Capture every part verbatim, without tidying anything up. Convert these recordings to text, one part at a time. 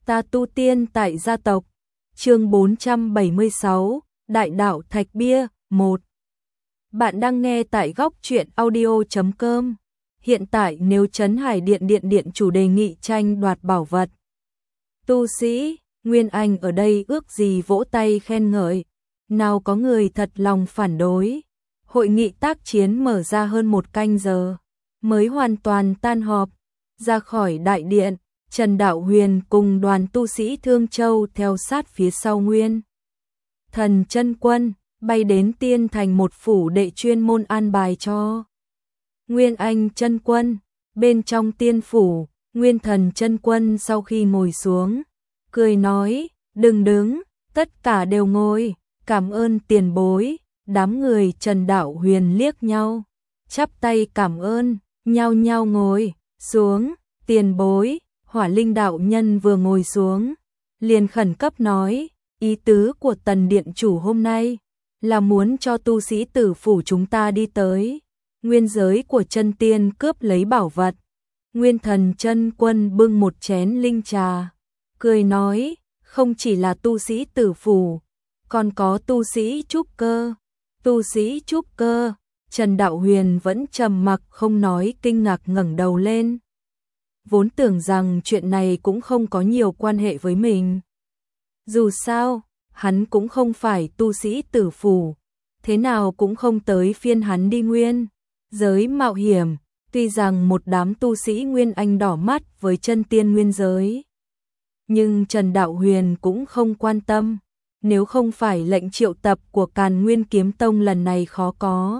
Ta tu tiên tại gia tộc. Chương bốn trăm bảy mươi sáu, Đại đạo Thạch Bia, một. Bạn đang nghe tại góc truyện audio chấm com. Hiện tại nếu Trấn Hải Điện Điện Điện chủ đề nghị tranh đoạt bảo vật, tu sĩ, Nguyên Anh ở đây ước gì vỗ tay khen ngợi, nào có người thật lòng phản đối. Hội nghị tác chiến mở ra hơn một canh giờ, mới hoàn toàn tan họp. Ra khỏi đại điện, Trần Đạo Huyền cùng đoàn tu sĩ Thương Châu theo sát phía sau Nguyên Thần Chân Quân, bay đến Tiên Thành một phủ đệ chuyên môn an bài cho Nguyên Anh Chân Quân. Bên trong tiên phủ, Nguyên Thần Chân Quân sau khi ngồi xuống, cười nói, đừng đứng, tất cả đều ngồi, cảm ơn tiền bối. Đám người Trần Đạo Huyền liếc nhau, chắp tay cảm ơn, nhao nhao ngồi xuống. Tiền bối, Hỏa Linh đạo nhân vừa ngồi xuống, liền khẩn cấp nói, ý tứ của Tần điện chủ hôm nay là muốn cho tu sĩ tử phủ chúng ta đi tới nguyên giới của chân tiên cướp lấy bảo vật. Nguyên Thần Chân Quân bưng một chén linh trà, cười nói, không chỉ là tu sĩ tử phủ, còn có tu sĩ trúc cơ. Tu sĩ trúc cơ? Trần Đạo Huyền vẫn trầm mặc không nói, kinh ngạc ngẩng đầu lên. Vốn tưởng rằng chuyện này cũng không có nhiều quan hệ với mình. Dù sao, hắn cũng không phải tu sĩ tử phủ, thế nào cũng không tới phiên hắn đi nguyên giới mạo hiểm. Tuy rằng một đám tu sĩ Nguyên Anh đỏ mắt với chân tiên nguyên giới, nhưng Trần Đạo Huyền cũng không quan tâm. Nếu không phải lệnh triệu tập của Càn Nguyên Kiếm Tông lần này khó có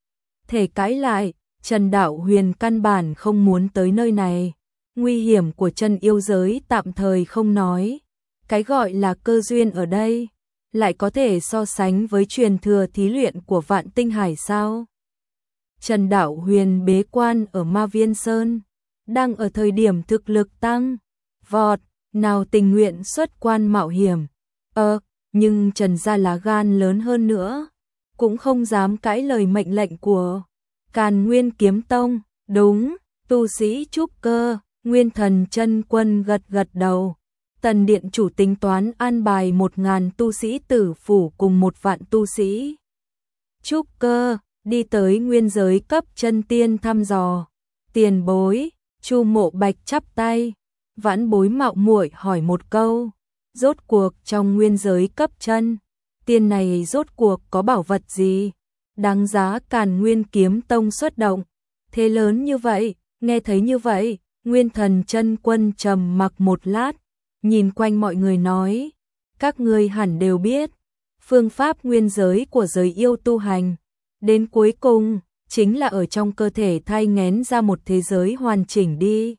thể cãi lại, Trần Đạo Huyền căn bản không muốn tới nơi này. Nguy hiểm của chân yêu giới tạm thời không nói, cái gọi là cơ duyên ở đây lại có thể so sánh với truyền thừa thí luyện của Vạn Tinh Hải sao? Trần Đạo Huyền bế quan ở Ma Viên Sơn, đang ở thời điểm thực lực tăng vọt, nào tình nguyện xuất quan mạo hiểm. Ờ, nhưng Trần gia lá gan lớn hơn nữa, cũng không dám cãi lời mệnh lệnh của Càn Nguyên Kiếm Tông. Đúng, tu sĩ trúc cơ. Nguyên Thần Chân Quân gật gật đầu. Tần điện chủ tính toán an bài một ngàn tu sĩ tử phủ cùng một vạn tu sĩ trúc cơ đi tới nguyên giới cấp chân tiên thăm dò. Tiền bối, Chu Mộ Bạch chắp tay, vãn bối mạo muội hỏi một câu, rốt cuộc trong nguyên giới cấp chân tiên này rốt cuộc có bảo vật gì đáng giá Càn Nguyên Kiếm Tông xuất động thế lớn như vậy? Nghe thấy như vậy, Nguyên Thần Chân Quân trầm mặc một lát, nhìn quanh mọi người nói, các ngươi hẳn đều biết, phương pháp nguyên giới của giới yêu tu hành, đến cuối cùng, chính là ở trong cơ thể thai nghén ra một thế giới hoàn chỉnh đi.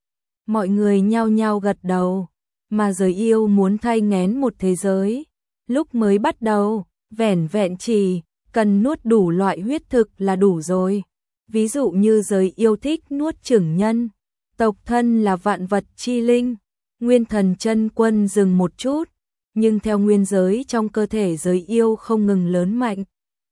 Mọi người nhao nhao gật đầu, mà giới yêu muốn thai nghén một thế giới, lúc mới bắt đầu, vẻn vẹn chỉ cần nuốt đủ loại huyết thực là đủ rồi. Ví dụ như giới yêu thích nuốt chửng nhân tộc thân là vạn vật chi linh. Nguyên Thần Chân Quân dừng một chút, nhưng theo nguyên giới trong cơ thể giới yêu không ngừng lớn mạnh,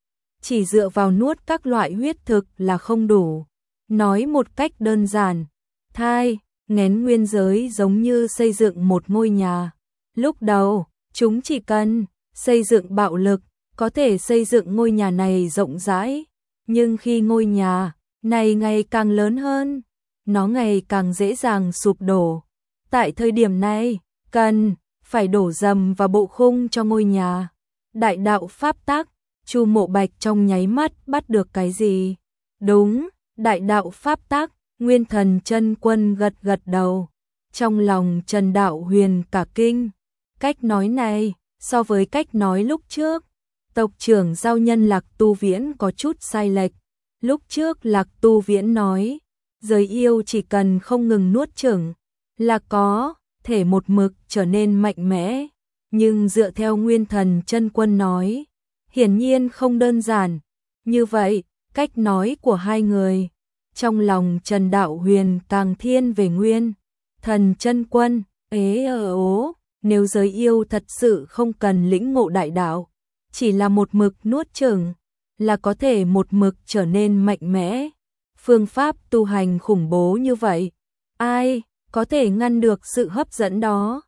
chỉ dựa vào nuốt các loại huyết thực là không đủ. Nói một cách đơn giản, thai nghén nguyên giới giống như xây dựng một ngôi nhà. Lúc đầu, chúng chỉ cần xây dựng bạo lực, có thể xây dựng ngôi nhà này rộng rãi, nhưng khi ngôi nhà này ngày càng lớn hơn, nó ngày càng dễ dàng sụp đổ. Tại thời điểm này, cần phải đổ dầm vào bộ khung cho ngôi nhà. Đại đạo pháp tắc. Chu Mộ Bạch trong nháy mắt bắt được cái gì? Đúng, đại đạo pháp tắc. Nguyên Thần Chân Quân gật gật đầu. Trong lòng Trần Đạo Huyền cả kinh. Cách nói này, so với cách nói lúc trước, tộc trưởng giao nhân Lạc Tu Viễn có chút sai lệch. Lúc trước Lạc Tu Viễn nói, giới yêu chỉ cần không ngừng nuốt chửng là có thể một mực trở nên mạnh mẽ. Nhưng dựa theo Nguyên Thần Chân Quân nói, hiển nhiên không đơn giản. Như vậy, cách nói của hai người, trong lòng Trần Đạo Huyền càng thiên về Nguyên Thần Chân Quân. Ế ờ ố, nếu giới yêu thật sự không cần lĩnh ngộ đại đạo, chỉ là một mực nuốt chửng là có thể một mực trở nên mạnh mẽ. Phương pháp tu hành khủng bố như vậy, ai có thể ngăn được sự hấp dẫn đó?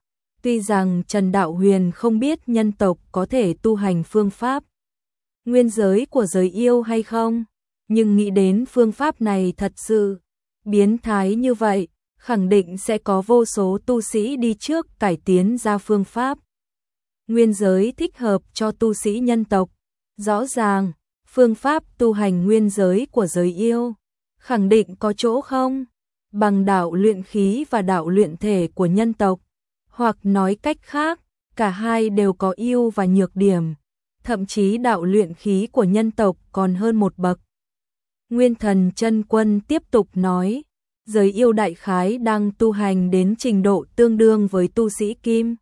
Tuy rằng Trần Đạo Huyền không biết nhân tộc có thể tu hành phương pháp nguyên giới của giới yêu hay không, nhưng nghĩ đến phương pháp này thật sự biến thái như vậy, khẳng định sẽ có vô số tu sĩ đi trước cải tiến ra phương pháp nguyên giới thích hợp cho tu sĩ nhân tộc. Rõ ràng, phương pháp tu hành nguyên giới của giới yêu khẳng định có chỗ không bằng đạo luyện khí và đạo luyện thể của nhân tộc, hoặc nói cách khác, cả hai đều có ưu và nhược điểm, thậm chí đạo luyện khí của nhân tộc còn hơn một bậc. Nguyên Thần Chân Quân tiếp tục nói, giới yêu đại khái đang tu hành đến trình độ tương đương với tu sĩ kim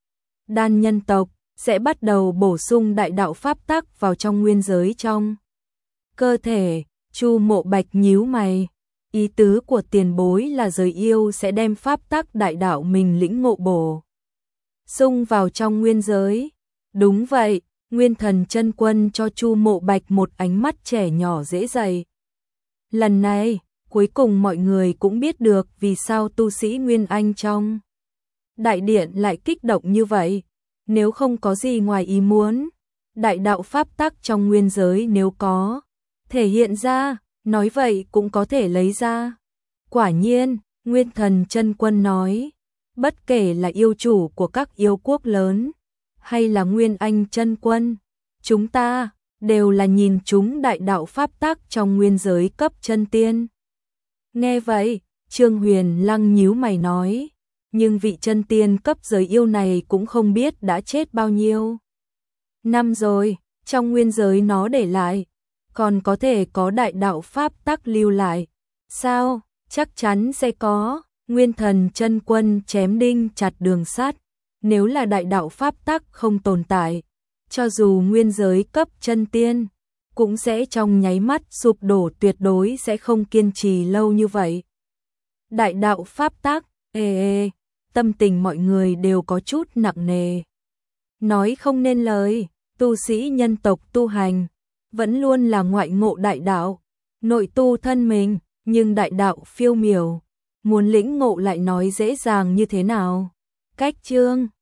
đan nhân tộc, sẽ bắt đầu bổ sung đại đạo pháp tắc vào trong nguyên giới trong cơ thể. Chu Mộ Bạch nhíu mày, ý tứ của tiền bối là giới yêu sẽ đem pháp tắc đại đạo mình lĩnh ngộ bổ sung vào trong nguyên giới. Đúng vậy, Nguyên Thần Chân Quân cho Chu Mộ Bạch một ánh mắt trẻ nhỏ dễ dạy. Lần này, cuối cùng mọi người cũng biết được vì sao tu sĩ Nguyên Anh trong đại điện lại kích động như vậy. Nếu không có gì ngoài ý muốn, đại đạo pháp tắc trong nguyên giới nếu có thể hiện ra, nói vậy cũng có thể lấy ra. Quả nhiên, Nguyên Thần Chân Quân nói, bất kể là yêu chủ của các yêu quốc lớn, hay là Nguyên Anh Chân Quân, chúng ta đều là nhìn chúng đại đạo pháp tắc trong nguyên giới cấp chân tiên. Nghe vậy, Trương Huyền Lăng nhíu mày nói, nhưng vị chân tiên cấp giới yêu này cũng không biết đã chết bao nhiêu năm rồi, trong nguyên giới nó để lại, còn có thể có đại đạo pháp tắc lưu lại. Sao? Chắc chắn sẽ có. Nguyên Thần Chân Quân chém đinh chặt đường sắt, nếu là đại đạo pháp tắc không tồn tại, cho dù nguyên giới cấp chân tiên, cũng sẽ trong nháy mắt sụp đổ, tuyệt đối sẽ không kiên trì lâu như vậy. Đại đạo pháp tắc, ê ê, tâm tình mọi người đều có chút nặng nề. Nói không nên lời, tu sĩ nhân tộc tu hành, vẫn luôn là ngoại ngộ đại đạo, nội tu thân mình, nhưng đại đạo phiêu miểu, muốn lĩnh ngộ lại nói dễ dàng như thế nào. Cách chương